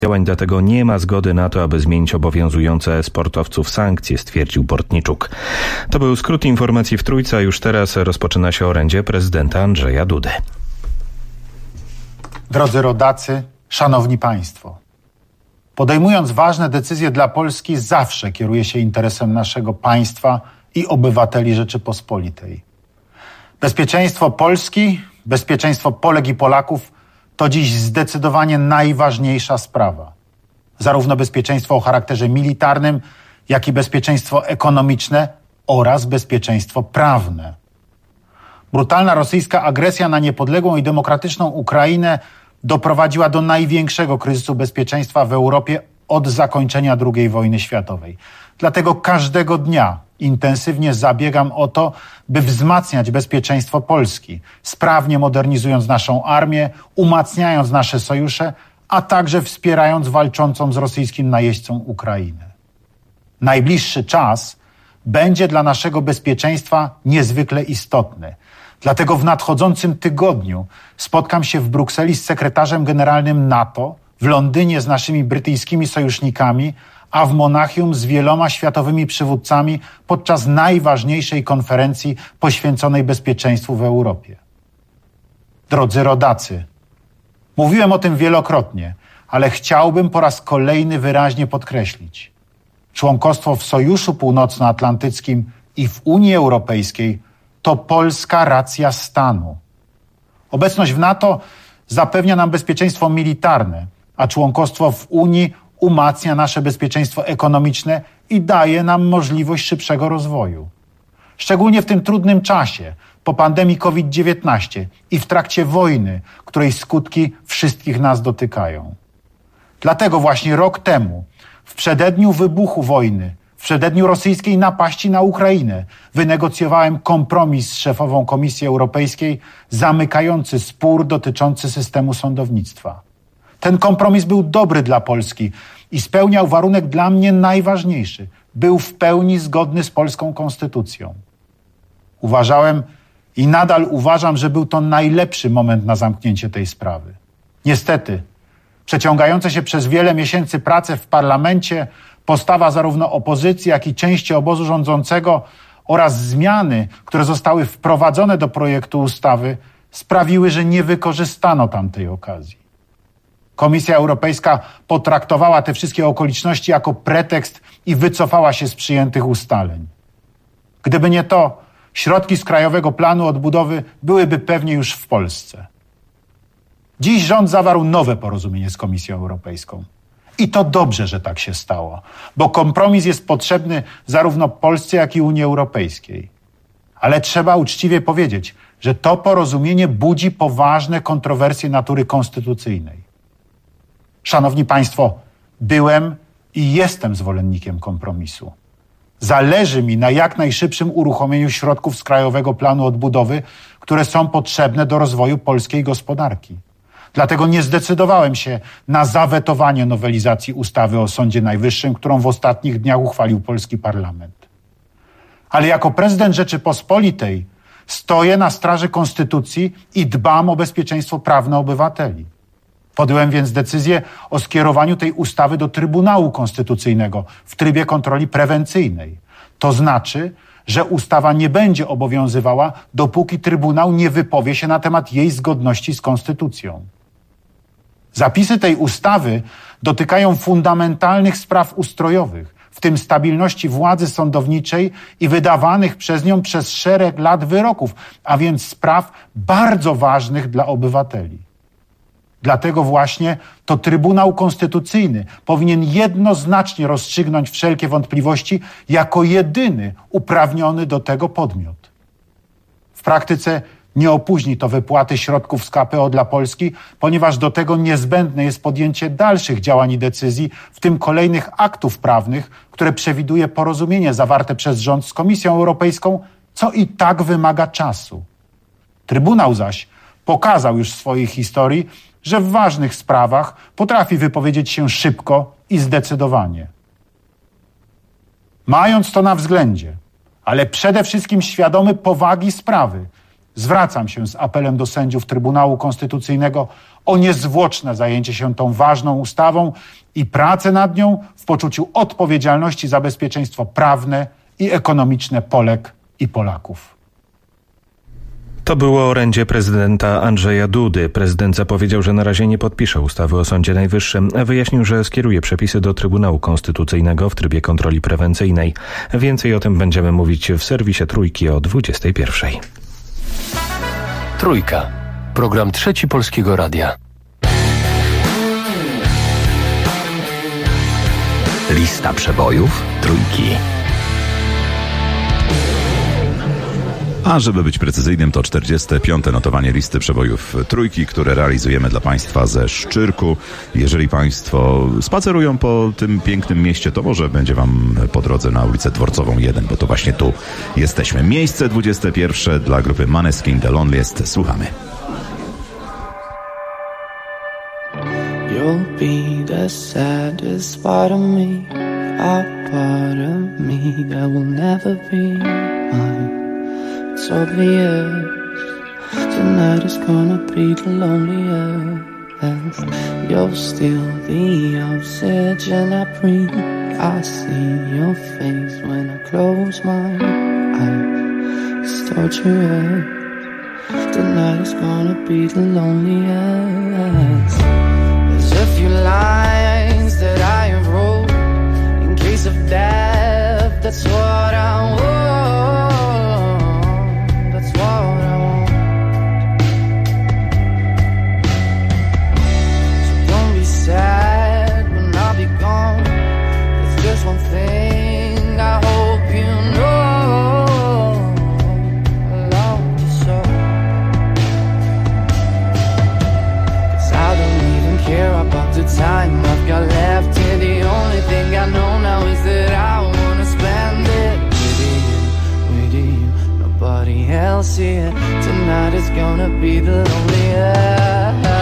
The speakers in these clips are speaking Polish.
działań, dlatego nie ma zgody na to, aby zmienić obowiązujące sportowców sankcje, stwierdził Bortniczuk. To był skrót informacji w Trójce, a już teraz rozpoczyna się orędzie prezydenta Andrzeja Dudy. Drodzy rodacy, szanowni państwo, podejmując ważne decyzje dla Polski, zawsze kieruje się interesem naszego państwa i obywateli Rzeczypospolitej. Bezpieczeństwo Polski, bezpieczeństwo Polek i Polaków to dziś zdecydowanie najważniejsza sprawa. Zarówno bezpieczeństwo o charakterze militarnym, jak i bezpieczeństwo ekonomiczne oraz bezpieczeństwo prawne. Brutalna rosyjska agresja na niepodległą i demokratyczną Ukrainę doprowadziła do największego kryzysu bezpieczeństwa w Europie od zakończenia II wojny światowej. Dlatego każdego dnia intensywnie zabiegam o to, by wzmacniać bezpieczeństwo Polski, sprawnie modernizując naszą armię, umacniając nasze sojusze, a także wspierając walczącą z rosyjskim najeźdźcą Ukrainę. Najbliższy czas będzie dla naszego bezpieczeństwa niezwykle istotny. Dlatego w nadchodzącym tygodniu spotkam się w Brukseli z sekretarzem generalnym NATO, w Londynie z naszymi brytyjskimi sojusznikami, a w Monachium z wieloma światowymi przywódcami podczas najważniejszej konferencji poświęconej bezpieczeństwu w Europie. Drodzy rodacy, mówiłem o tym wielokrotnie, ale chciałbym po raz kolejny wyraźnie podkreślić. Członkostwo w Sojuszu Północnoatlantyckim i w Unii Europejskiej to polska racja stanu. Obecność w NATO zapewnia nam bezpieczeństwo militarne, a członkostwo w Unii umacnia nasze bezpieczeństwo ekonomiczne i daje nam możliwość szybszego rozwoju. Szczególnie w tym trudnym czasie, po pandemii COVID-19 i w trakcie wojny, której skutki wszystkich nas dotykają. Dlatego właśnie rok temu, w przededniu wybuchu wojny, w przededniu rosyjskiej napaści na Ukrainę, wynegocjowałem kompromis z szefową Komisji Europejskiej zamykający spór dotyczący systemu sądownictwa. Ten kompromis był dobry dla Polski i spełniał warunek dla mnie najważniejszy. Był w pełni zgodny z polską konstytucją. Uważałem i nadal uważam, że był to najlepszy moment na zamknięcie tej sprawy. Niestety, przeciągające się przez wiele miesięcy prace w parlamencie, postawa zarówno opozycji, jak i części obozu rządzącego oraz zmiany, które zostały wprowadzone do projektu ustawy, sprawiły, że nie wykorzystano tamtej okazji. Komisja Europejska potraktowała te wszystkie okoliczności jako pretekst i wycofała się z przyjętych ustaleń. Gdyby nie to, środki z Krajowego Planu Odbudowy byłyby pewnie już w Polsce. Dziś rząd zawarł nowe porozumienie z Komisją Europejską. I to dobrze, że tak się stało, bo kompromis jest potrzebny zarówno Polsce, jak i Unii Europejskiej. Ale trzeba uczciwie powiedzieć, że to porozumienie budzi poważne kontrowersje natury konstytucyjnej. Szanowni Państwo, byłem i jestem zwolennikiem kompromisu. Zależy mi na jak najszybszym uruchomieniu środków z Krajowego Planu Odbudowy, które są potrzebne do rozwoju polskiej gospodarki. Dlatego nie zdecydowałem się na zawetowanie nowelizacji ustawy o Sądzie Najwyższym, którą w ostatnich dniach uchwalił polski parlament. Ale jako prezydent Rzeczypospolitej stoję na straży konstytucji i dbam o bezpieczeństwo prawne obywateli. Podjąłem więc decyzję o skierowaniu tej ustawy do Trybunału Konstytucyjnego w trybie kontroli prewencyjnej. To znaczy, że ustawa nie będzie obowiązywała, dopóki Trybunał nie wypowie się na temat jej zgodności z Konstytucją. Zapisy tej ustawy dotykają fundamentalnych spraw ustrojowych, w tym stabilności władzy sądowniczej i wydawanych przez nią przez szereg lat wyroków, a więc spraw bardzo ważnych dla obywateli. Dlatego właśnie to Trybunał Konstytucyjny powinien jednoznacznie rozstrzygnąć wszelkie wątpliwości jako jedyny uprawniony do tego podmiot. W praktyce nie opóźni to wypłaty środków z KPO dla Polski, ponieważ do tego niezbędne jest podjęcie dalszych działań i decyzji, w tym kolejnych aktów prawnych, które przewiduje porozumienie zawarte przez rząd z Komisją Europejską, co i tak wymaga czasu. Trybunał zaś pokazał już w swojej historii, że w ważnych sprawach potrafi wypowiedzieć się szybko i zdecydowanie. Mając to na względzie, ale przede wszystkim świadomy powagi sprawy zwracam się z apelem do sędziów Trybunału Konstytucyjnego o niezwłoczne zajęcie się tą ważną ustawą i pracę nad nią w poczuciu odpowiedzialności za bezpieczeństwo prawne i ekonomiczne Polek i Polaków. To było orędzie prezydenta Andrzeja Dudy. Prezydent zapowiedział, że na razie nie podpisze ustawy o Sądzie Najwyższym. Wyjaśnił, że skieruje przepisy do Trybunału Konstytucyjnego w trybie kontroli prewencyjnej. Więcej o tym będziemy mówić w serwisie Trójki o 21:00. Trójka. Program Trzeci Polskiego Radia. Lista przebojów Trójki. A żeby być precyzyjnym, to 45. notowanie listy przebojów Trójki, które realizujemy dla Państwa ze Szczyrku. Jeżeli Państwo spacerują po tym pięknym mieście, to może będzie Wam po drodze na ulicę Dworcową 1, bo to właśnie tu jesteśmy. Miejsce 21 dla grupy Måneskin, The Loneliest. Słuchamy. You'll be the saddest part of me, a part of me that will never be mine. It's obvious tonight is gonna be the loneliest. You're still the oxygen I breathe. I see your face when I close my eyes. It's torturous. Tonight is gonna be the loneliest. There's a few lines that I have wrote in case of death. That's what I want. Sad when I'll be gone. There's just one thing I hope you know. I love you so. 'Cause I don't even care about the time I've got left here. The only thing I know now is that I wanna spend it with you. Nobody else here. Tonight is gonna be the loneliest.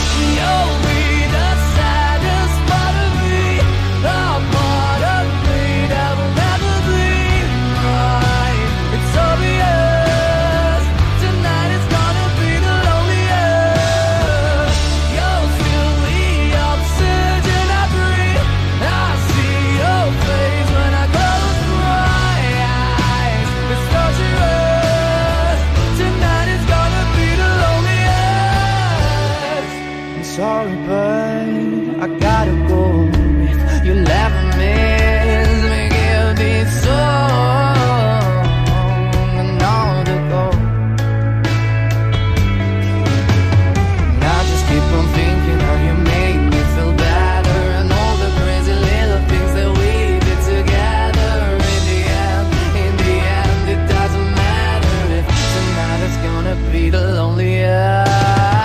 Sorry, but I gotta go. If you'll ever miss me, give this song another go. And I just keep on thinking how you make me feel better, and all the crazy little things that we did together. In the end, it doesn't matter if tonight is gonna be the loneliest.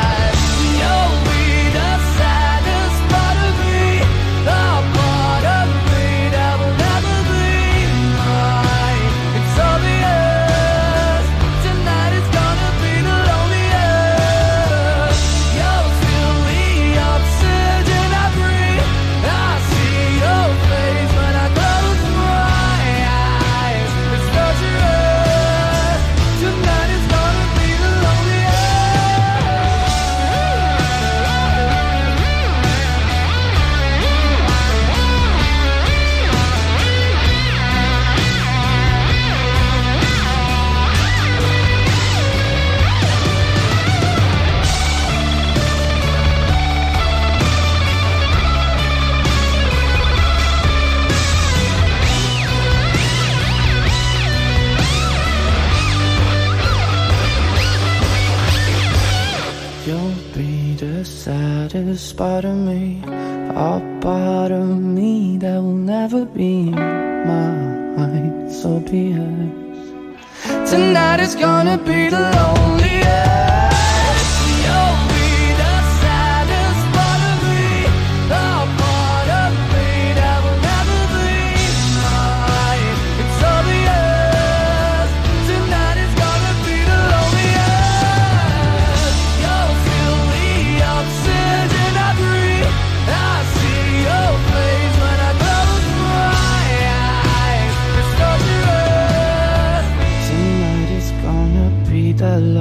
Saddest part of me, a part of me that will never be mine. So be it. Tonight is gonna be the loneliest. You'll be the saddest part of me, a part of me that will never be mine. It's obvious. Tonight is gonna be the loneliest. You'll feel the oxygen I breathe. I see your face when I close my eyes. It's torturous. Tonight is gonna be the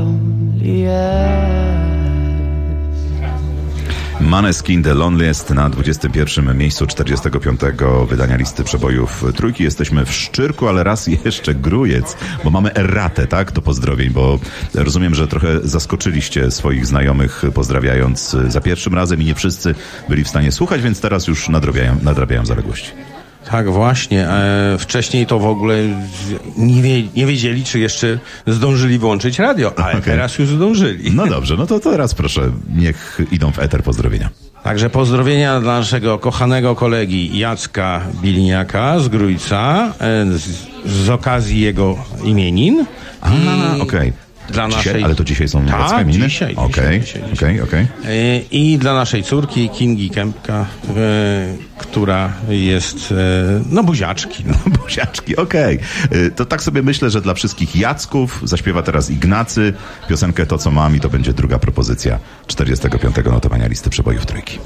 Måneskin The Loneliest na 21. miejscu 45. wydania listy przebojów trójki. Jesteśmy w Szczyrku, ale raz jeszcze Grójec, bo mamy erratę, tak, do pozdrowień, bo rozumiem, że trochę zaskoczyliście swoich znajomych, pozdrawiając za pierwszym razem i nie wszyscy byli w stanie słuchać, więc teraz już nadrabiają zaległości. Tak, właśnie. Wcześniej to w ogóle nie wiedzieli, czy jeszcze zdążyli włączyć radio, ale teraz już zdążyli. No dobrze, no to teraz proszę, niech idą w eter pozdrowienia. Także pozdrowienia dla naszego kochanego kolegi Jacka Biliniaka z Grójca z okazji jego imienin. Okej. Dla dzisiaj, naszej... ale to dzisiaj są Jacka imienin? Dzisiaj. Okej. I dla naszej córki Kingi Kępka, która jest, buziaczki. Buziaczki, okej. To tak sobie myślę, że dla wszystkich Jacków zaśpiewa teraz Ignacy piosenkę To, co mam, i to będzie druga propozycja 45. notowania listy przebojów trójki.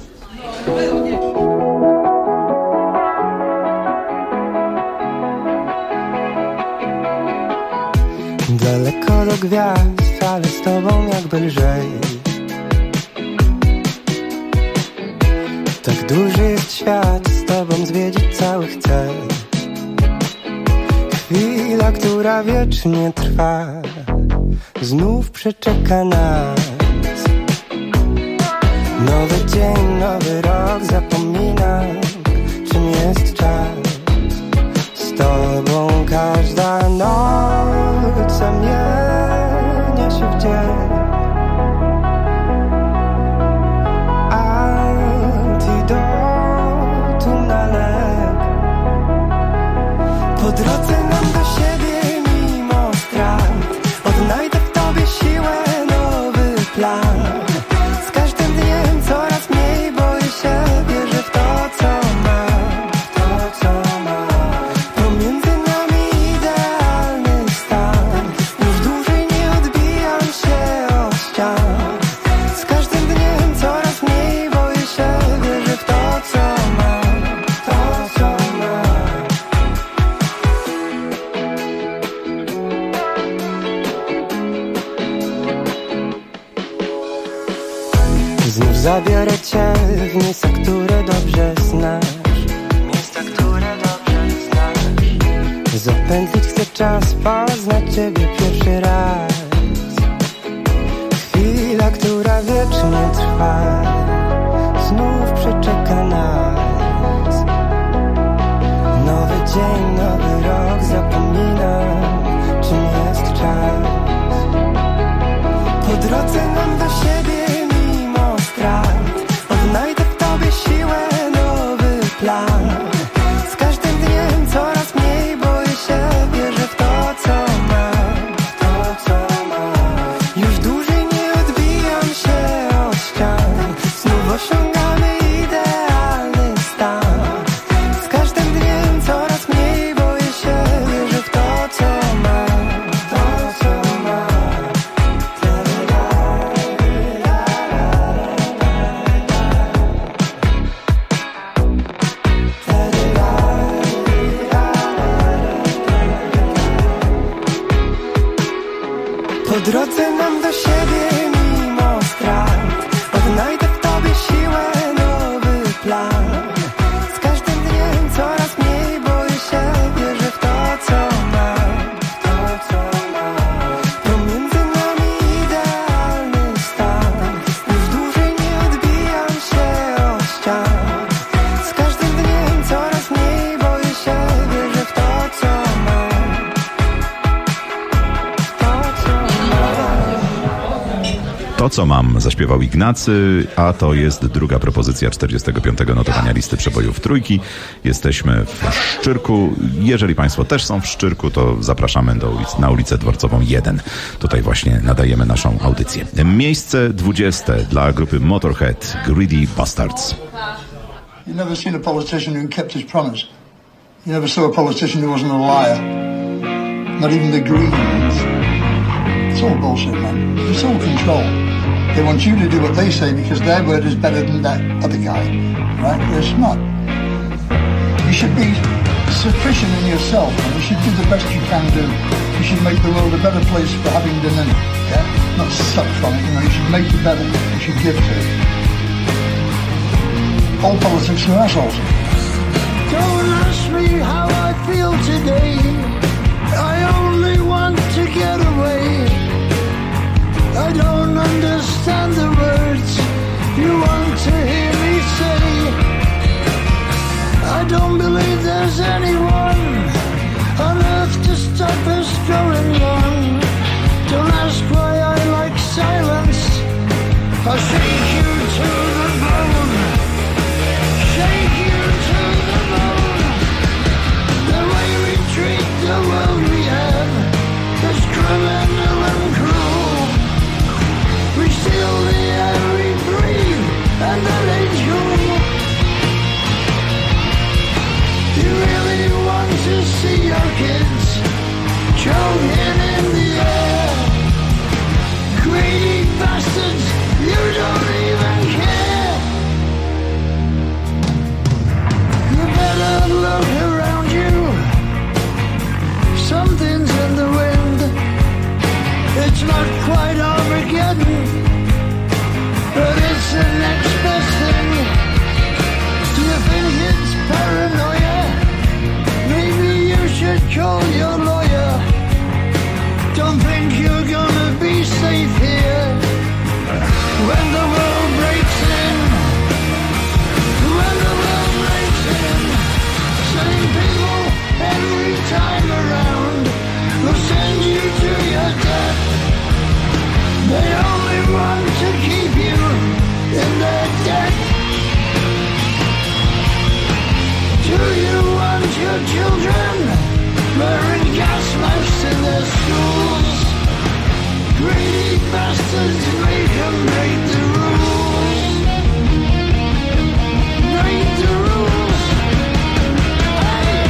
Daleko do gwiazd, ale z tobą jakby lżej. Tak duży jest świat, z tobą zwiedzić cały chcę. Chwila, która wiecznie trwa, znów przeczeka nas. Nowy dzień, nowy rok, zapominam, czym jest czas. Z tobą każda noc zamienia się w dzień. Antidotum na lek. Po drodze nam do siebie mimo strat, odnajdę w tobie siłę, nowy plan. Z każdym dniem coraz mniej boję się, wierzę w to, co mam, w to, co mam. Pomiędzy nami idealny stan, już dłużej nie odbijam się od ścian. Z każdym dniem coraz mniej boję się, wierzę w to, co mam, to, co mam. Znów zabiorę cię w miejsca, które dobrze znasz. Miejsca, które dobrze znasz. Zapętlić chcę czas, poznać ciebie pierwszy raz. Chwila, która wiecznie trwa, znów przeczeka nas. Nowy dzień, nowy rok, zapominam, czym jest czas. Po drodze mam do siebie mimo strat, odnajdę w tobie siłę, nowy plan. Z każdym dniem coraz mniej boję się, wierzę w to, co mam, w to, co mam. Już dłużej nie odbijam się od ścian, znów osiągamy idealny stan. Z każdym dniem coraz mniej boję się, wierzę w to, co mam, to, co mam. Po drodze mam do siebie mimo strat, odnajdę w tobie siłę, nowy plan. Z każdym dniem coraz mniej boję się, wierzę w to, co mam, w to, co mam. Pomiędzy nami idealny stan, już dłużej nie odbijam się od ścian. Z każdym dniem coraz mniej boję się, wierzę w to, co mam, to, co mam. To, co mam, zaśpiewał Ignacy, a to jest druga propozycja 45. notowania listy przebojów trójki. Jesteśmy w Szczyrku. Jeżeli państwo też są w Szczyrku, to zapraszamy na ulicę Dworcową 1. Tutaj właśnie nadajemy naszą audycję. Miejsce 20 dla grupy Motorhead, Greedy Bastards. You never seen a politician who kept his promise. You never saw a politician who wasn't a liar. Not even the Greens. It's all bullshit, man. It's all control. They want you to do what they say because their word is better than that other guy, right? It's not. You should be sufficient in yourself, and you should do the best you can do. You should make the world a better place for having been in it, yeah? Not suck from it, you know, you should make it better. You should give to it. All politics are assholes. Don't ask me how I feel today. I only want to get away. I don't understand the words you want to hear me say. I don't believe there's anyone on earth to stop us going wrong. Don't ask why I like silence. I'll shake you to the bone. Shake you to the bone. The way we treat the world we have is criminal and cruel. We steal the air we breathe, and that ain't cool. You really want to see your kids choking in the air? Greedy bastards, you don't even care. You better look around you. Something's in the wind. It's not quite Armageddon, but it's the next best thing. Do you think it's paranoia? Maybe you should call your lawyer. Don't think you're gonna be safe here when the world breaks in. When the world breaks in, same people every time around will send you to your death. They only want to keep you in their debt. Do you want your children wearing gas masks in their schools? Greedy bastards, make them break the rules. Break the rules. Hey!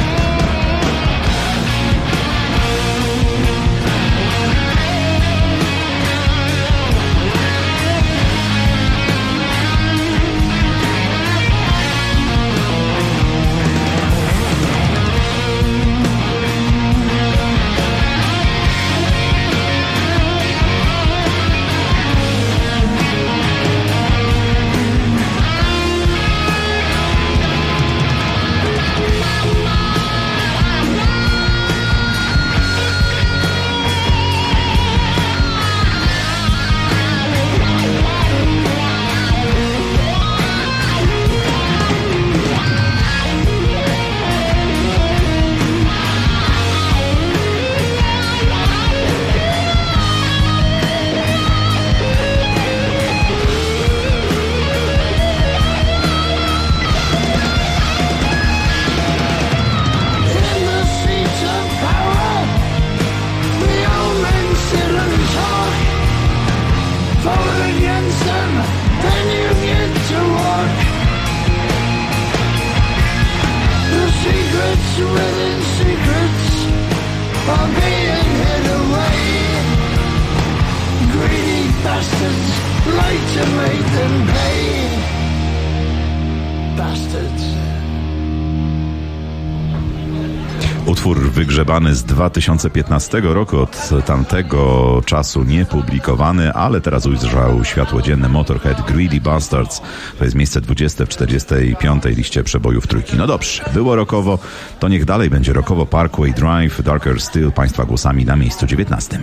Within secrets are being hid away. Greedy bastards like to make them pay. Bastards. Utwór wygrzebany z 2015 roku, od tamtego czasu niepublikowany, ale teraz ujrzał światło dzienne. Motorhead, Greedy Bastards. To jest miejsce 20 w 45. liście przebojów trójki. No dobrze, było rockowo, to niech dalej będzie rockowo. Parkway Drive, Darker Still, Państwa głosami na miejscu 19.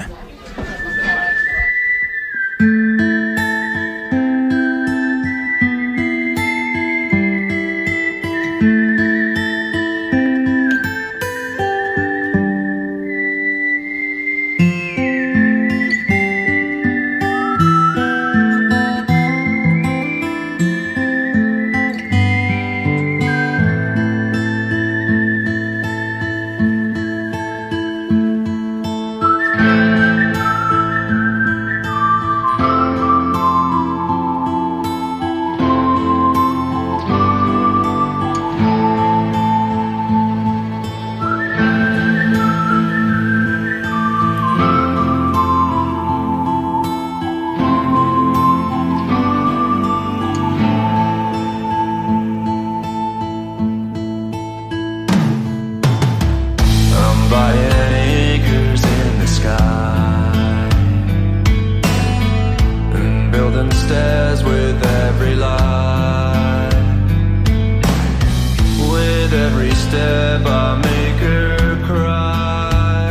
step, I make her cry.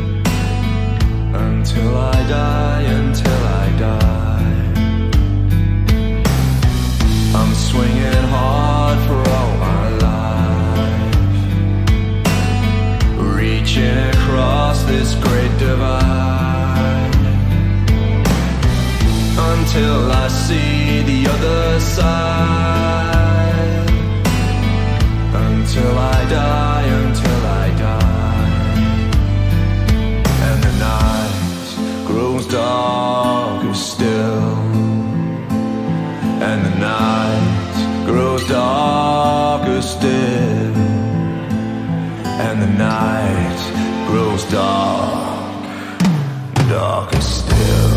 Until I die, until I die. I'm swinging hard for all my life, reaching across this great divide, until I see the other side. Until I die, until I die. And the night grows darker still, and the night grows darker still, and the night grows darker still.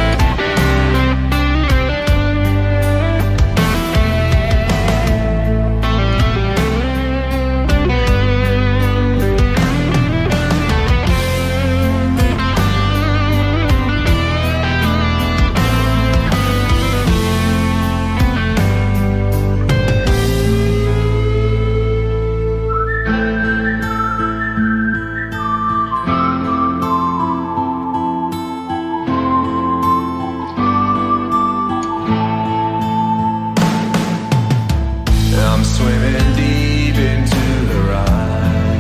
I'm swimming deep into her eyes.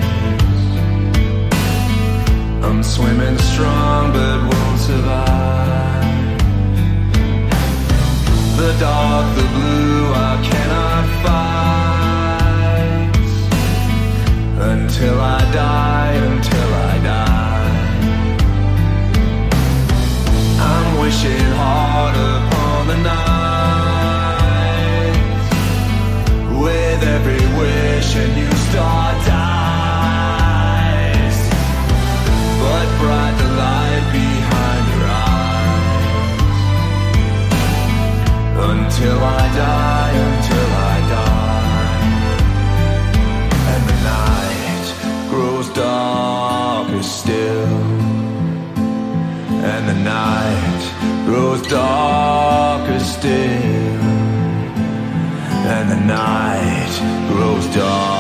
I'm swimming strong but won't survive. The dark, the blue, I cannot fight. Until I die, until I die. I'm wishing hard upon the night. With every wish a new star dies, but bright the light behind your eyes. Until I die, until I die. And the night grows darker still, and the night grows darker still, and the night grows dark.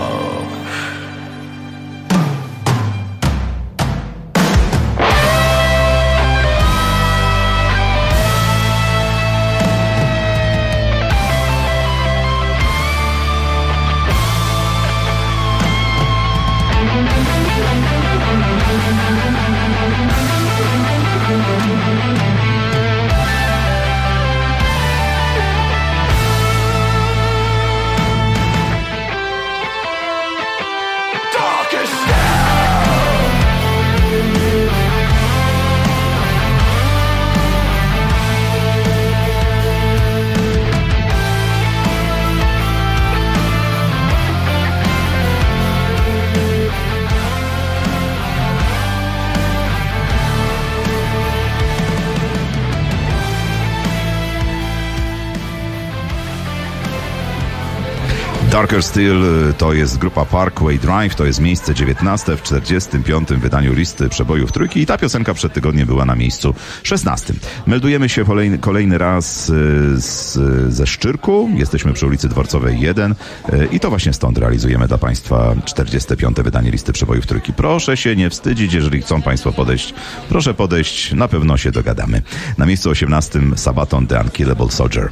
Darker Still to jest grupa Parkway Drive, to jest miejsce 19 w 45. wydaniu listy przebojów trójki i ta piosenka przed tygodniem była na miejscu 16. Meldujemy się kolejny raz ze Szczyrku, jesteśmy przy ulicy Dworcowej 1 i to właśnie stąd realizujemy dla Państwa 45. wydanie listy przebojów trójki. Proszę się nie wstydzić, jeżeli chcą Państwo podejść, proszę podejść, na pewno się dogadamy. Na miejscu 18 Sabaton The Unkillable Soldier.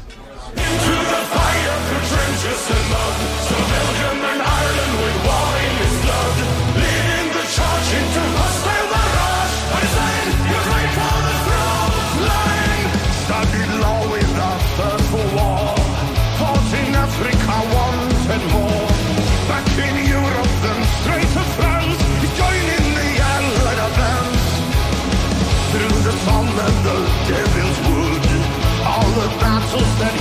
That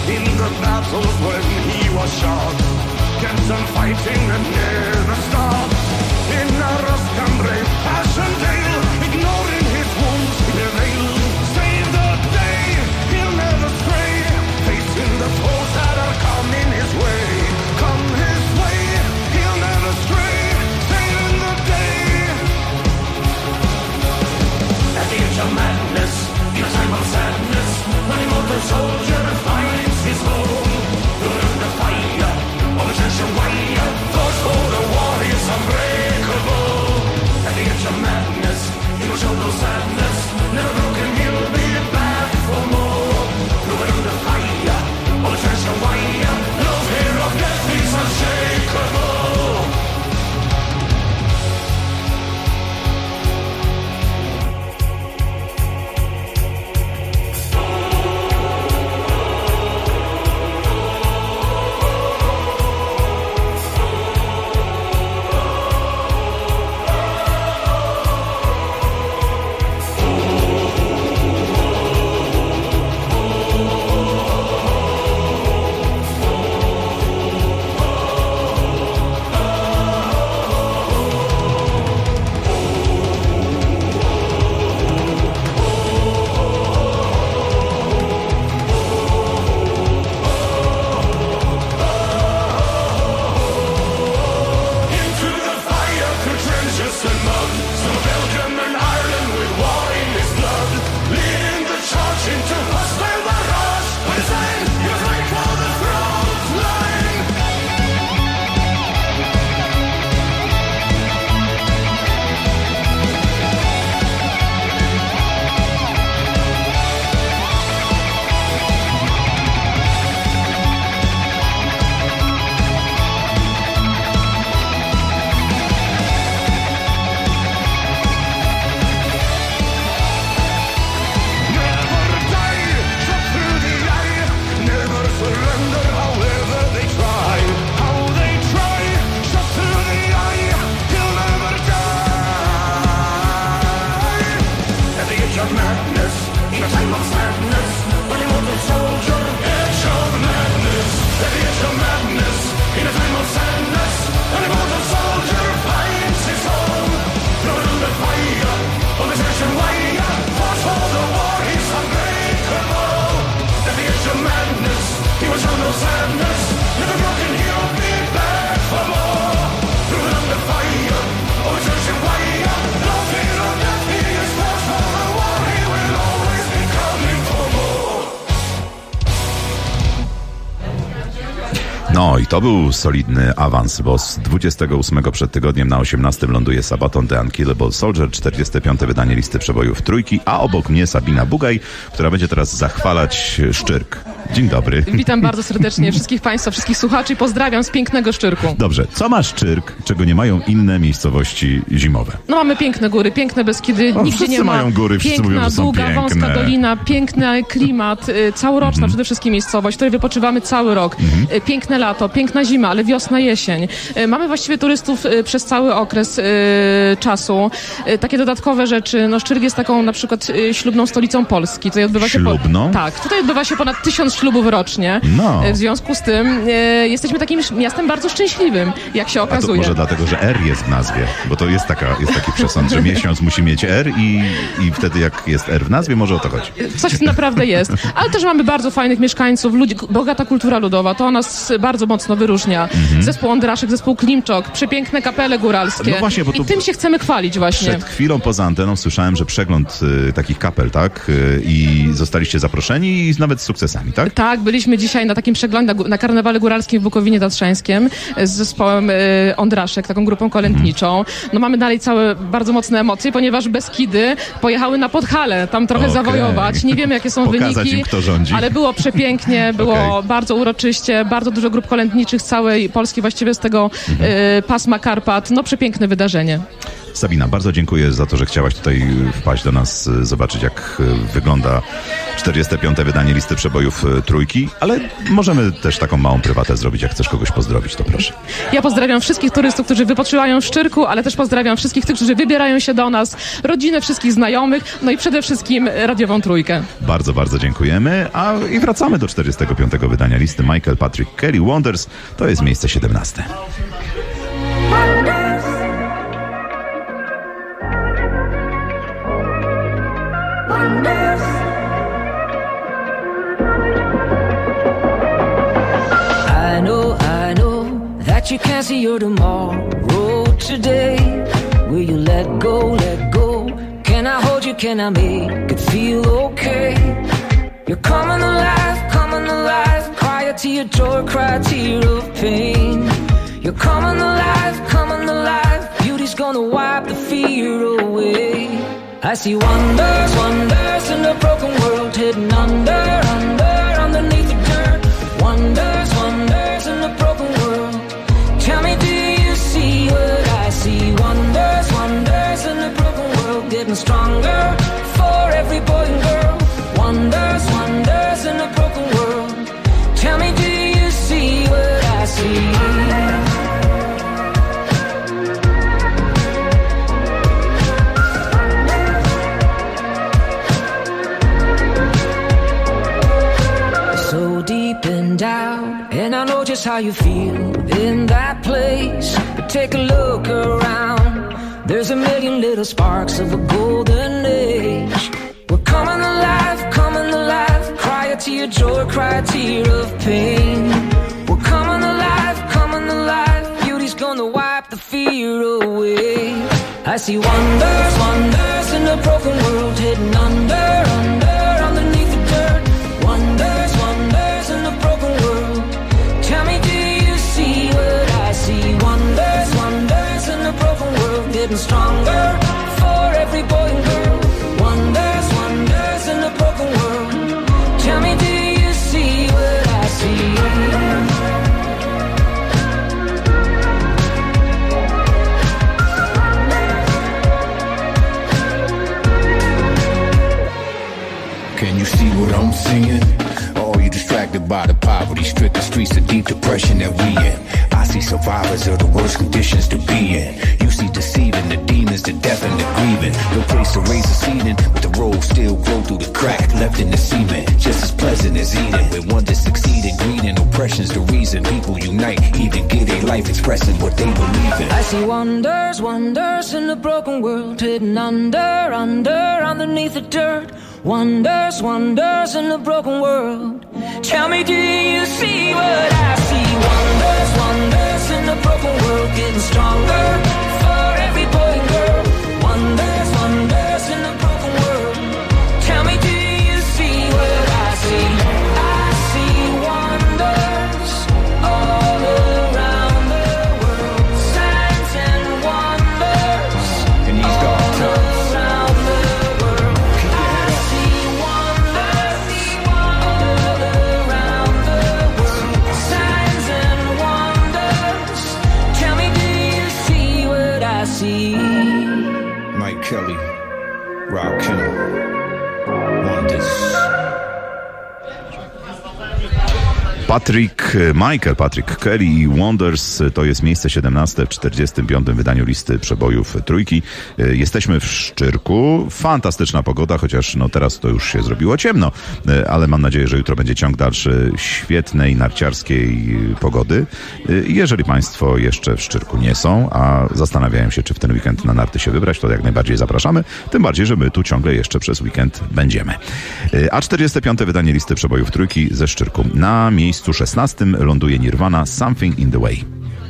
in the battles when he was shot. Kept on fighting and never stopped. In a Ruskan brave Passchendaele, ignoring his wounds, he prevailed. Save the day, he'll never stray, facing the foes that are coming his way. Come his way, he'll never stray, saving the day. At the edge of madness, in a time of sadness, when a mortal soldier finds his home, through the fire, on the tension wire, those for the war is unbreakable. At the edge of madness, he will show no sadness, never broken, he'll be back for more. Through the fire, on the tension wire, no fear of death, he's unshakable. No i to był solidny awans, bo z 28 przed tygodniem na 18 ląduje Sabaton The Unkillable Soldier, 45. wydanie listy przebojów Trójki, a obok mnie Sabina Bugaj, która będzie teraz zachwalać Szczyrk. Dzień dobry. Witam bardzo serdecznie wszystkich Państwa, wszystkich słuchaczy i pozdrawiam z pięknego Szczyrku. Dobrze, co ma Szczyrk, czego nie mają inne miejscowości zimowe? No mamy piękne góry, piękne Beskidy, nigdzie nie ma. Mają góry, wszyscy piękna, mówią, że są długa, piękne. wąska dolina, piękny klimat, całoroczna przede wszystkim miejscowość, w której wypoczywamy cały rok. Piękne lato, piękna zima, ale wiosna, jesień. Mamy właściwie turystów przez cały okres czasu. Takie dodatkowe rzeczy, no Szczyrk jest taką na przykład ślubną stolicą Polski. Tutaj odbywa się Ślubną? Tak, tutaj odbywa się ponad 1000 ślubów rocznie. No. W związku z tym jesteśmy takim miastem bardzo szczęśliwym, jak się okazuje. A to może dlatego, że R jest w nazwie, bo to jest taki przesąd, że miesiąc musi mieć R i wtedy jak jest R w nazwie, może o to chodzi. Coś w tym naprawdę jest. Ale też mamy bardzo fajnych mieszkańców, ludzi, bogata kultura ludowa, to nas bardzo mocno wyróżnia. Zespół Ondraszek, zespół Klimczok, przepiękne kapele góralskie. No właśnie, bo i tym się chcemy chwalić właśnie. Przed chwilą poza anteną słyszałem, że przegląd takich kapel, tak? I zostaliście zaproszeni i nawet z sukcesami, tak? Tak, byliśmy dzisiaj na takim przeglądzie na karnawale góralskim w Bukowinie Tatrzańskiem z zespołem Ondraszek, taką grupą kolędniczą. No mamy dalej całe bardzo mocne emocje, ponieważ Beskidy pojechały na Podhale, tam trochę zawojować. Nie wiemy, jakie są pokazać wyniki, im, kto rządzi. Ale było przepięknie, było bardzo uroczyście, bardzo dużo grup kolędniczych z całej Polski, właściwie z tego pasma Karpat. No przepiękne wydarzenie. Sabina, bardzo dziękuję za to, że chciałaś tutaj wpaść do nas, zobaczyć jak wygląda 45. wydanie listy przebojów Trójki, ale możemy też taką małą prywatę zrobić, jak chcesz kogoś pozdrowić, to proszę. Ja pozdrawiam wszystkich turystów, którzy wypoczywają w Szczyrku, ale też pozdrawiam wszystkich tych, którzy wybierają się do nas, rodzinę, wszystkich znajomych, no i przede wszystkim Radiową Trójkę. Bardzo, bardzo dziękujemy, i wracamy do 45. wydania listy. Michael Patrick Kelly, Wonders, to jest miejsce 17. I know that you can't see your tomorrow today. Will you let go, let go? Can I hold you, can I make it feel okay? You're coming alive, cry a tear of joy, cry a tear of pain. You're coming alive, beauty's gonna wipe the fear away. I see wonders, wonders in a broken world, hidden underneath the dirt. Wonders, wonders in a broken world. Tell me, do you see what I see? Wonders, wonders in a broken world, getting stronger for every boy and girl. Wonders, wonders in a broken world. Tell me, do you see what I see? So deep in doubt, and I know just how you feel in that place. But take a look around, there's a million little sparks of a golden age. We're coming alive, cry a tear of joy, cry a tear of pain. We're coming alive, beauty's gonna wipe the fear away. I see wonders, wonders in a broken world, hidden underneath the dirt. Wonders, wonders in a broken world. Tell me, do you see what I see? Wonders, wonders in a broken world, getting stronger for every boy and girl. Wonders, wonders in a broken world. Tell me, do you see what I see? Can you see what I'm seeing? Or are you distracted by the poverty-stricken streets of deep depression that we in? I see survivors of the worst conditions to be in. You see deceiving, the demons, the death and the grieving. No place to raise a seeding, but the road still grow through the crack left in the cement. Just as pleasant as eating. When one that succeeded, greed and oppression's the reason people unite. Even give their life expressing what they believe in. I see wonders, wonders in a broken world, hidden underneath the dirt. Wonders, wonders in a broken world. Tell me, do you see what I see? Wonders, wonders in a broken world, getting stronger for every boy and girl. Wonders, wonders in a broken world. Tell me, do you see what I see? I see wonders all around the world. Signs and wonders in these dark times. Mike Kelly, Rob Kennel, Wonders. Michael Patrick Kelly i Wonders to jest miejsce 17 w 45. wydaniu listy przebojów Trójki. Jesteśmy w Szczyrku. Fantastyczna pogoda, chociaż no teraz to już się zrobiło ciemno, ale mam nadzieję, że jutro będzie ciąg dalszy świetnej narciarskiej pogody. Jeżeli Państwo jeszcze w Szczyrku nie są, a zastanawiają się, czy w ten weekend na narty się wybrać, to jak najbardziej zapraszamy. Tym bardziej, że my tu ciągle jeszcze przez weekend będziemy. A 45. wydanie listy przebojów Trójki ze Szczyrku. Na miejscu 16 ląduje Nirvana, Something in the Way.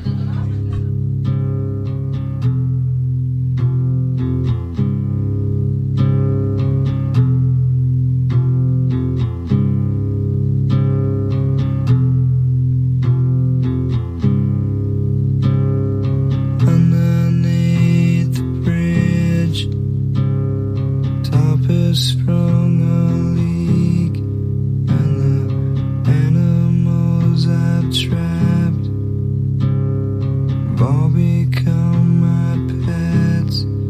Underneath the bridge, top is sprung a leak, and the animals I've trapped have all become my pets.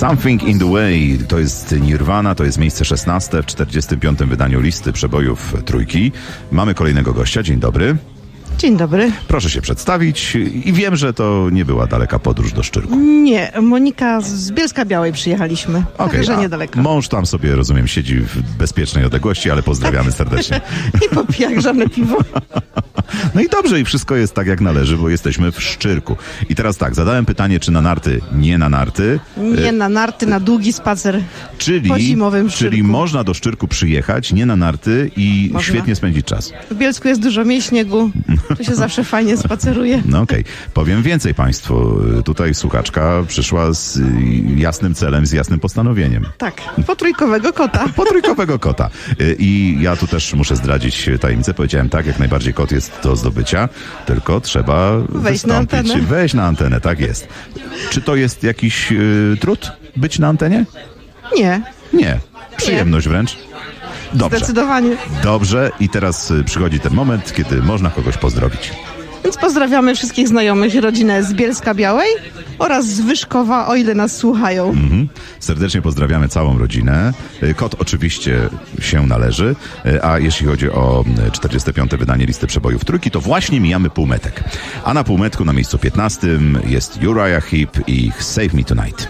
Something in the Way, to jest Nirvana, to jest miejsce 16 w 45. wydaniu listy przebojów trójki. Mamy kolejnego gościa, dzień dobry. Dzień dobry. Proszę się przedstawić i wiem, że to nie była daleka podróż do Szczyrku. Nie, Monika z Bielska-Białej przyjechaliśmy, także niedaleko. Mąż tam sobie, rozumiem, siedzi w bezpiecznej odległości, ale pozdrawiamy serdecznie. I popija grzane piwo. No i dobrze, i wszystko jest tak jak należy, bo jesteśmy w Szczyrku. I teraz tak, zadałem pytanie, czy na narty, nie na narty. Nie na narty, na długi spacer po zimowym Szczyrku. Czyli można do Szczyrku przyjechać, nie na narty i Można. świetnie spędzić czas. W Bielsku jest dużo mniej śniegu, tu się zawsze fajnie spaceruje. No okej. Powiem więcej państwu. Tutaj słuchaczka przyszła z jasnym celem, z jasnym postanowieniem. Tak, potrójkowego kota. Potrójkowego kota. I ja tu też muszę zdradzić tajemnicę. Powiedziałem tak, jak najbardziej kot jest do zdobycia, tylko trzeba Wejść na wystąpić. antenę. Wejść na antenę, tak jest. Czy to jest jakiś trud być na antenie? Nie. Nie. Przyjemność wręcz. Dobrze. Zdecydowanie. Dobrze. I teraz przychodzi ten moment, kiedy można kogoś pozdrowić. Więc pozdrawiamy wszystkich znajomych i rodzinę z Bielska-Białej oraz z Wyszkowa, o ile nas słuchają. Serdecznie pozdrawiamy całą rodzinę. Kot oczywiście się należy, a jeśli chodzi o 45. wydanie listy przebojów trójki, to właśnie mijamy półmetek. A na półmetku na miejscu 15 jest Uriah Heep i Save Me Tonight.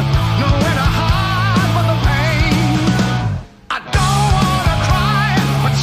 I don't wanna cry, but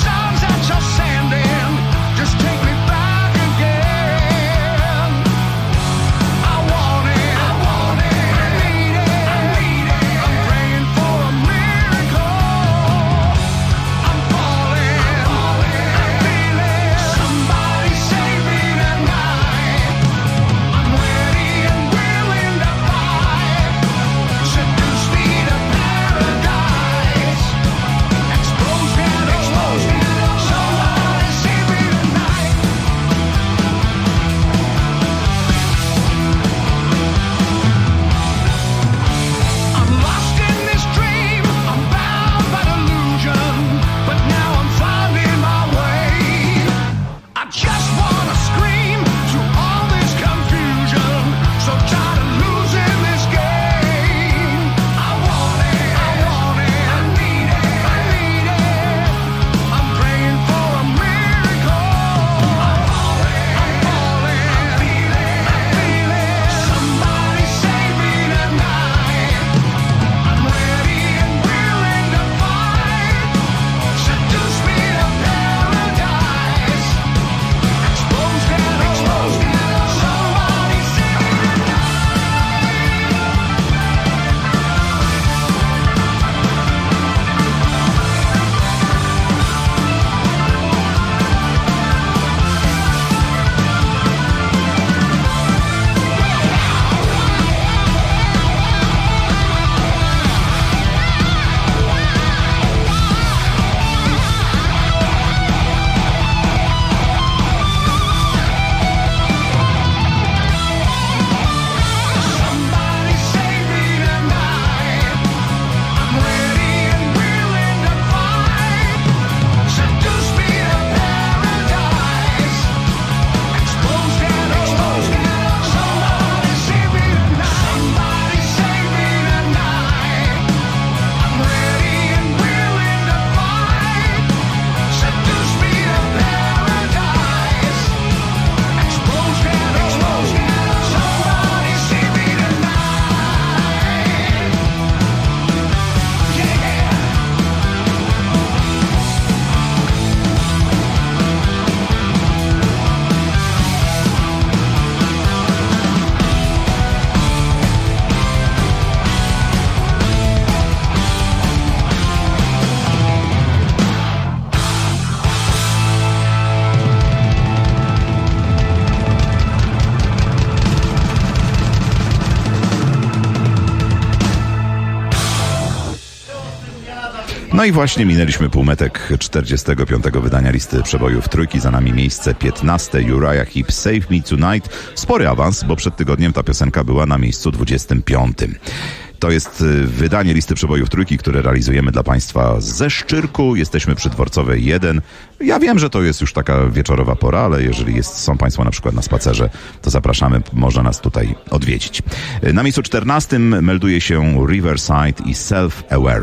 No i właśnie minęliśmy półmetek 45. wydania listy przebojów trójki. Za nami miejsce 15. Uriah Heep, Save Me Tonight. Spory awans, bo przed tygodniem ta piosenka była na miejscu 25. To jest wydanie listy przebojów trójki, które realizujemy dla Państwa ze Szczyrku. Jesteśmy przy Dworcowej 1. Ja wiem, że to jest już taka wieczorowa pora, ale jeżeli są Państwo na przykład na spacerze, to zapraszamy, można nas tutaj odwiedzić. Na miejscu 14 melduje się Riverside i Self-Aware.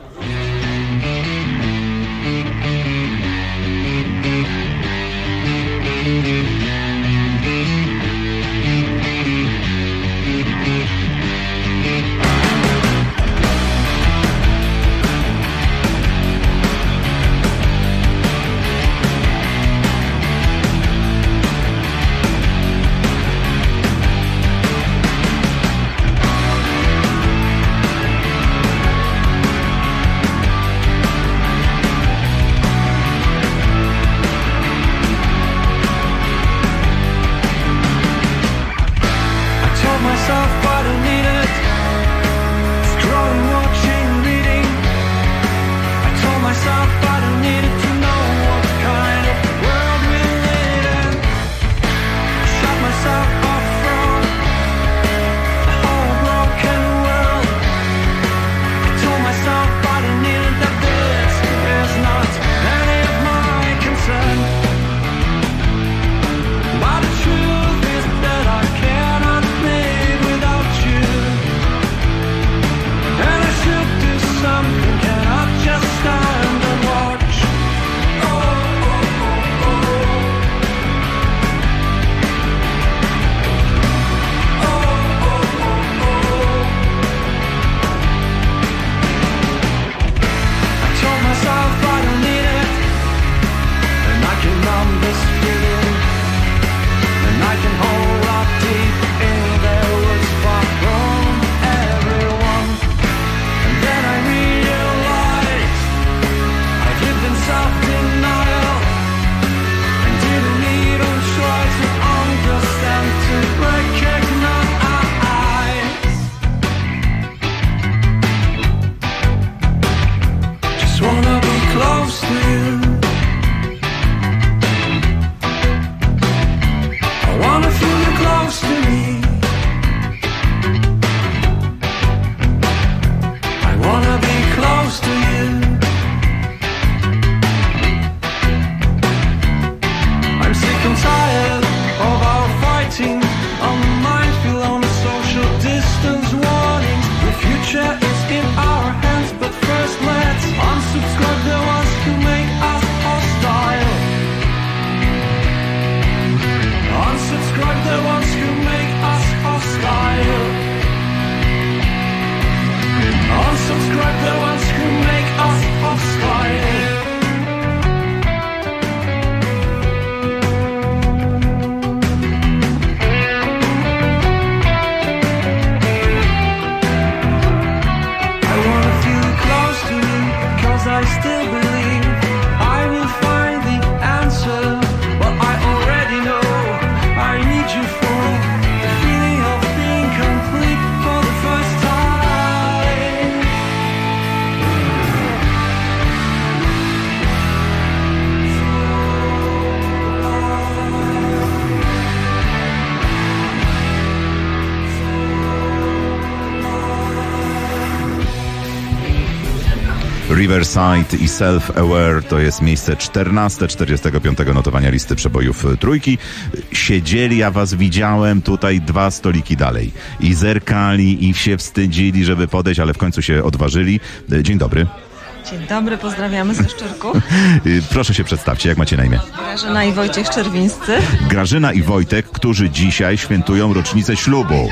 Riverside i Self-Aware to jest miejsce 14 45 notowania listy przebojów trójki. Siedzieli, ja was widziałem tutaj 2 stoliki dalej i zerkali i się wstydzili, żeby podejść, ale w końcu się odważyli. Dzień dobry. Dzień dobry, pozdrawiamy ze Szczyrku. Proszę się przedstawcie, jak macie na imię? Grażyna i Wojciech Czerwińscy. Grażyna i Wojtek, którzy dzisiaj świętują rocznicę ślubu.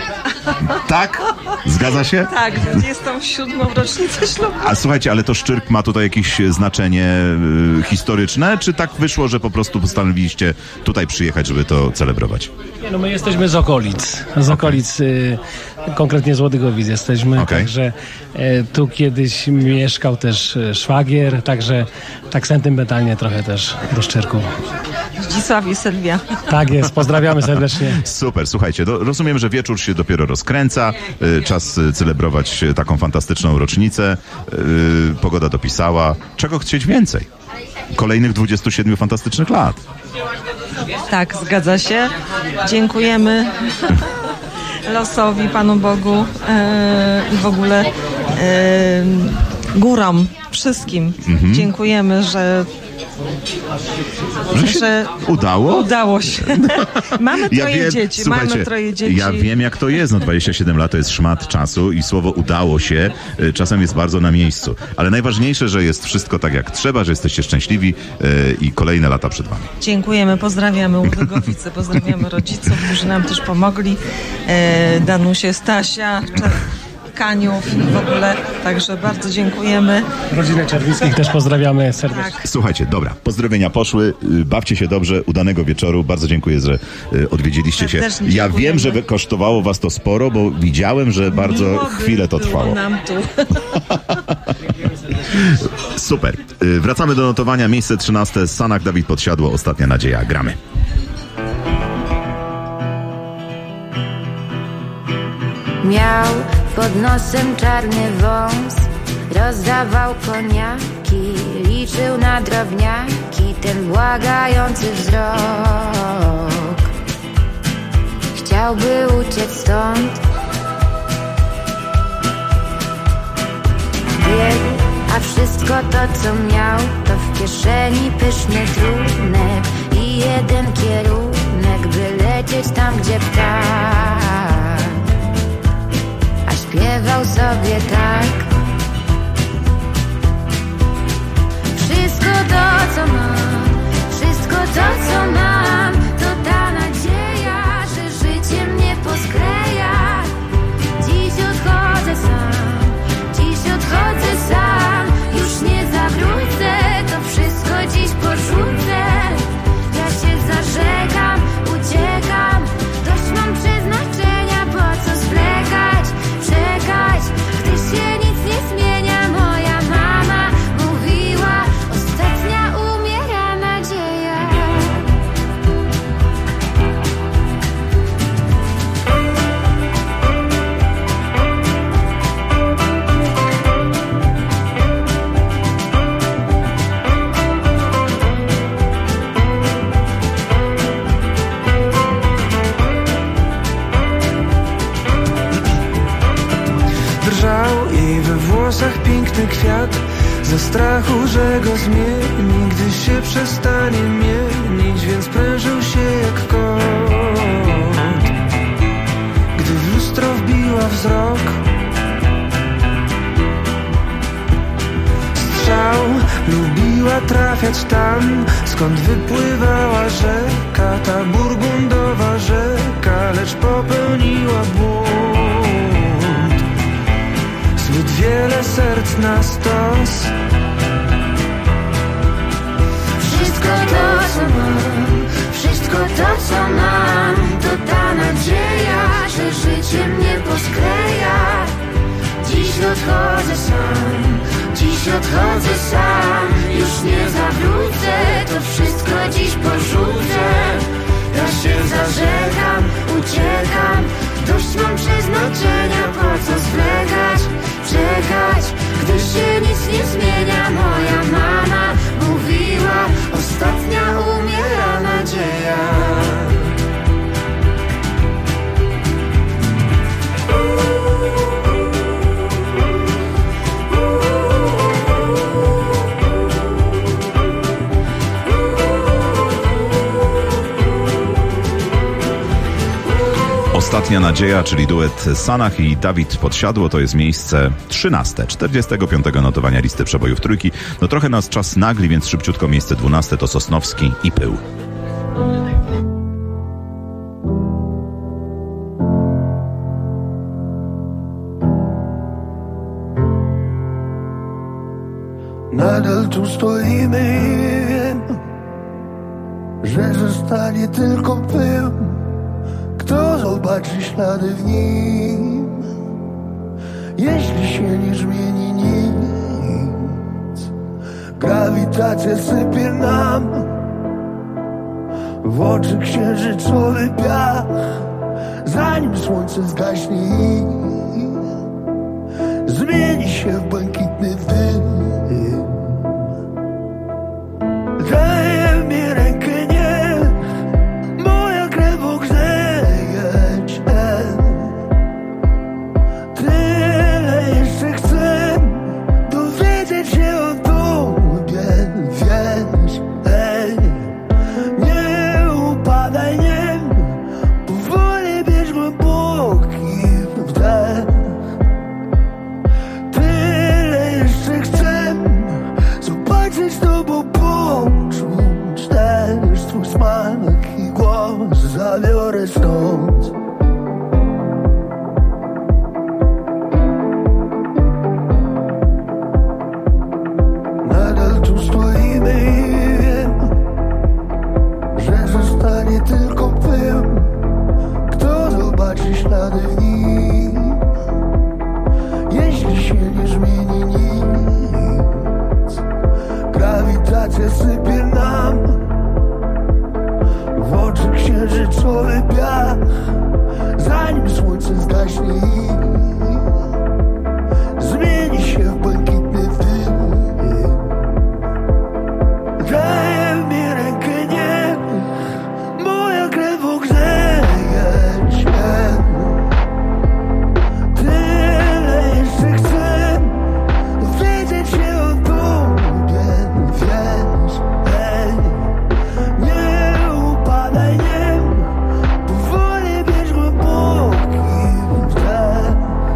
Tak? Zgadza się? Tak, 27. rocznicę ślubu. A słuchajcie, ale to Szczyrk ma tutaj jakieś znaczenie historyczne, czy tak wyszło, że po prostu postanowiliście tutaj przyjechać, żeby to celebrować? Nie, no my jesteśmy z okolic. konkretnie z Łodygowic jesteśmy, także tu kiedyś mieszkał też szwagier, także tak sentymentalnie trochę też do Szczyrku. Zdzisław i Sylwia. Tak jest, pozdrawiamy serdecznie. Super, słuchajcie, rozumiem, że wieczór się dopiero rozkręca, czas celebrować taką fantastyczną rocznicę, pogoda dopisała. Czego chcieć więcej? Kolejnych 27 fantastycznych lat. Tak, zgadza się. Dziękujemy losowi, Panu Bogu i w ogóle górom, wszystkim. Dziękujemy, że udało? Udało się. Mamy troje dzieci. Ja wiem, jak to jest. 27 lat to jest szmat czasu i słowo udało się czasem jest bardzo na miejscu. Ale najważniejsze, że jest wszystko tak, jak trzeba, że jesteście szczęśliwi i kolejne lata przed wami. Dziękujemy, pozdrawiamy Łodygowice, pozdrawiamy rodziców, którzy nam też pomogli. Danusie, Stasia, Kaniów i w ogóle, także bardzo dziękujemy. Rodzinę Czerwińskich też pozdrawiamy serdecznie. Tak. Słuchajcie, dobra, pozdrowienia poszły, bawcie się dobrze, udanego wieczoru, bardzo dziękuję, że odwiedziliście się. Ja wiem, że kosztowało was to sporo, bo widziałem, że bardzo chwilę to trwało. Nam tu. Super, wracamy do notowania, miejsce 13, Sanach, Dawid Podsiadło, Ostatnia nadzieja, gramy. Miał pod nosem czarny wąs, rozdawał koniaki, liczył na drobniaki ten błagający wzrok. Chciałby uciec stąd, biegł, a wszystko to co miał to w kieszeni pyszny trunek i jeden kierunek, by lecieć tam gdzie ptak. Śpiewał sobie tak. Wszystko to co mam, wszystko to co mam, to ta nadzieja, że życie mnie poskleja. Dziś odchodzę sam, już nie zawrócę, to wszystko dziś porzucę. Ja się zażegam, uciekam, dość mam przeznaczenia, po co zwlekać, czekać, gdy się nic nie zmienia. Moja mama mówiła, ostatnia umiera nadzieja. Drżał jej we włosach piękny kwiat, ze strachu, że go zmieni, gdy się przestanie mienić, więc prężył się jak kot. Gdy w lustro wbiła wzrok, strzał, lubiła trafiać tam, skąd wypływała rzeka, ta burgundowa rzeka, lecz popełniła błąd. Zbyt wiele serc na stos. Wszystko to co mam, wszystko to co mam, to ta nadzieja, że życie mnie poskleja. Dziś odchodzę sam, już nie zawrócę, to wszystko dziś porzucę. Ja się zażegam, uciekam, dość mam przeznaczenia, po co zwlekać, czekać, gdy się nic nie zmienia. Moja mama mówiła, ostatnia umiera nadzieja. Ostatnia nadzieja, czyli duet Sanach i Dawid Podsiadło, to jest miejsce 13, 45 notowania listy przebojów trójki. No trochę nas czas nagli, więc szybciutko miejsce 12 to Sosnowski i Pył. Nadal tu stoimy i wiem, że zostanie tylko pył. Kto zobaczy ślady w nim? jeśli się nie zmieni nic. Grawitacja sypie nam w oczy księżycowy piach, zanim słońce zgaśnie i zmieni się w błękitny dym. Daj mi rękę, nie, moja krew ogrzeje cię. Tyle jeszcze chcę dowiedzieć się o tobie, wiesz, hej. Nie upadaj, nie, powoli bierz głęboki wdech. Tyle jeszcze chcę zobaczyć z tobą, poczuć też twój smak i głos. Zabiorę stąd. Nadal tu stoimy i wiem, że zostanie tylko tym, kto zobaczy ślady w nim. Jeśli się nie zmieni nic, grawitacja sypie nam w oczy księżycowy piach, zanim słońce zgaśnie i zmieni się w błękitny dym. Daj mi rękę, nie, moja krew ogrzeje cię. Tyle jeszcze chcę wiedzieć się o tobie, wiesz, hej. Nie upadaj, nie, powoli bierz głęboki wdech.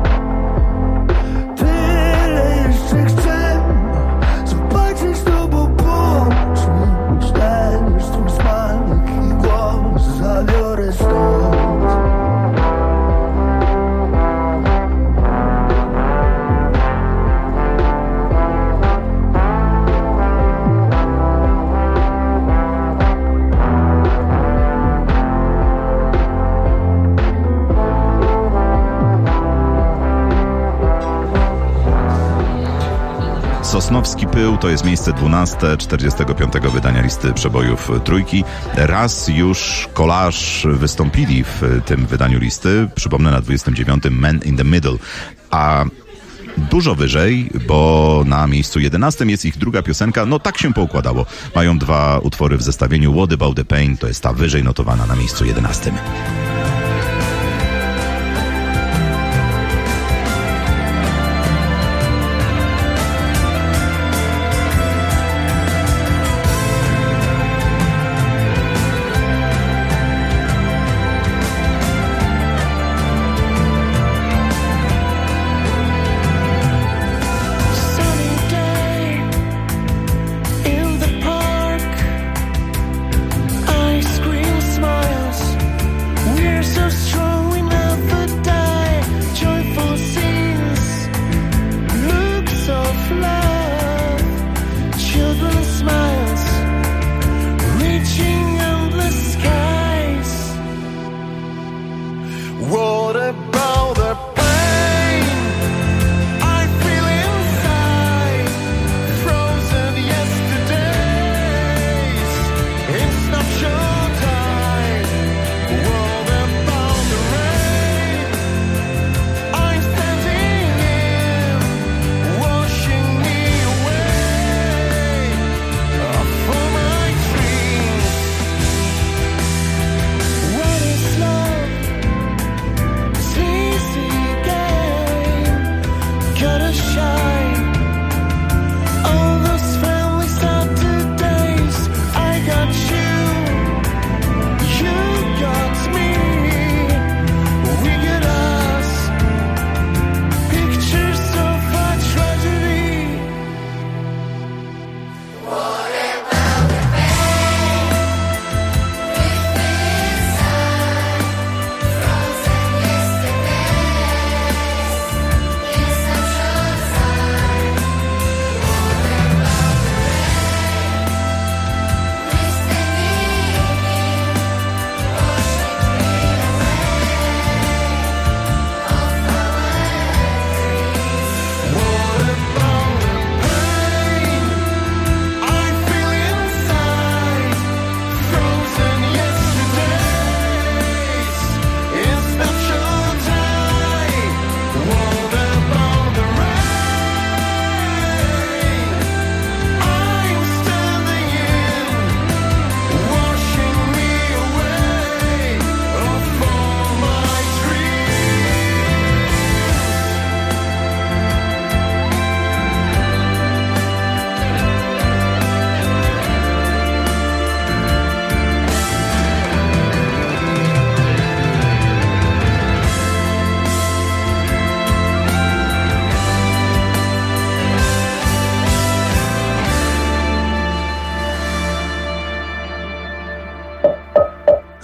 Tyle jeszcze chcę zobaczyć z tobą, poczuć też twój smak i głos. Zabiorę stąd. Sosnowski Pył to jest miejsce 12 45. wydania listy przebojów Trójki. Raz już Collage wystąpili w tym wydaniu listy. Przypomnę, na 29. Man in the Middle. A dużo wyżej, bo na miejscu 11 jest ich druga piosenka. No tak się poukładało. Mają dwa utwory w zestawieniu. What About the Pain to jest ta wyżej notowana na miejscu 11. In the park, ice cream smiles.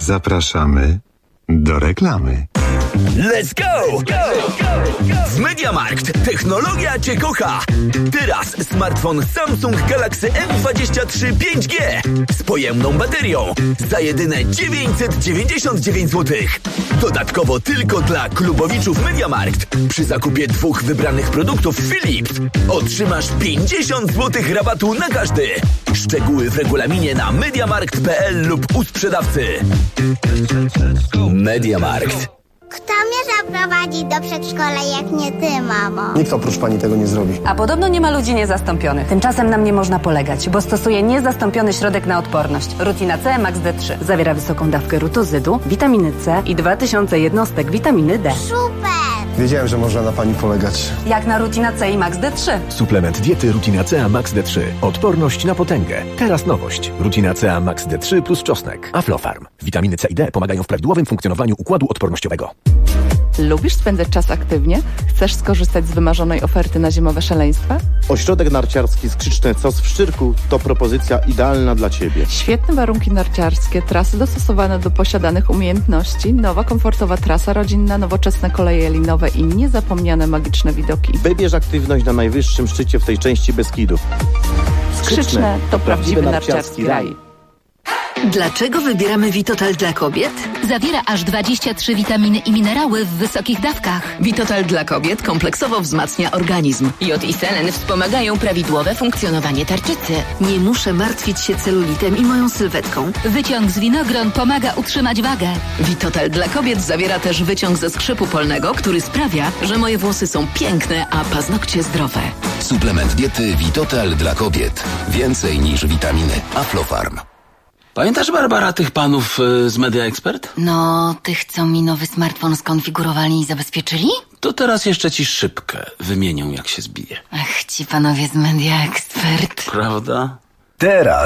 Zapraszamy do reklamy. Let's go! W MediaMarkt technologia Cię kocha. Teraz smartfon Samsung Galaxy M23 5G z pojemną baterią za jedyne 999 zł. Dodatkowo tylko dla klubowiczów MediaMarkt przy zakupie 2 wybranych produktów Philips otrzymasz 50 zł rabatu na każdy. Szczegóły w regulaminie na mediamarkt.pl lub u sprzedawcy. MediaMarkt. Kto mnie zaprowadzi do przedszkola, jak nie ty, mamo? Nikt oprócz pani tego nie zrobi. A podobno nie ma ludzi niezastąpionych. Tymczasem nam nie można polegać, bo stosuję niezastąpiony środek na odporność. Rutina C Max D3. Zawiera wysoką dawkę rutozydu, witaminy C i 2000 jednostek witaminy D. Super! Wiedziałem, że można na pani polegać. Jak na Rutina C i Max D3. Suplement diety Rutina C Max D3. Odporność na potęgę. Teraz nowość. Rutina C Max D3 plus czosnek. Aflofarm. Witaminy C i D pomagają w prawidłowym funkcjonowaniu układu odpornościowego. Lubisz spędzać czas aktywnie? Chcesz skorzystać z wymarzonej oferty na zimowe szaleństwa? Ośrodek narciarski Skrzyczne Cos w Szczyrku to propozycja idealna dla Ciebie. Świetne warunki narciarskie, trasy dostosowane do posiadanych umiejętności, nowa komfortowa trasa rodzinna, nowoczesne koleje linowe i niezapomniane magiczne widoki. Wybierz aktywność na najwyższym szczycie w tej części Beskidów. Skrzyczne to prawdziwy narciarski raj. Dlaczego wybieramy Vitotal dla kobiet? Zawiera aż 23 witaminy i minerały w wysokich dawkach. Vitotal dla kobiet kompleksowo wzmacnia organizm. Jod i selen wspomagają prawidłowe funkcjonowanie tarczycy. Nie muszę martwić się celulitem i moją sylwetką. Wyciąg z winogron pomaga utrzymać wagę. Vitotal dla kobiet zawiera też wyciąg ze skrzypu polnego, który sprawia, że moje włosy są piękne, a paznokcie zdrowe. Suplement diety Vitotal dla kobiet. Więcej niż witaminy. Aflofarm. Pamiętasz, Barbara, tych panów z Media Expert? No, tych, co mi nowy smartfon skonfigurowali i zabezpieczyli? To teraz jeszcze ci szybkę wymienią, jak się zbije. Ach, ci panowie z Media Expert. Prawda? Teraz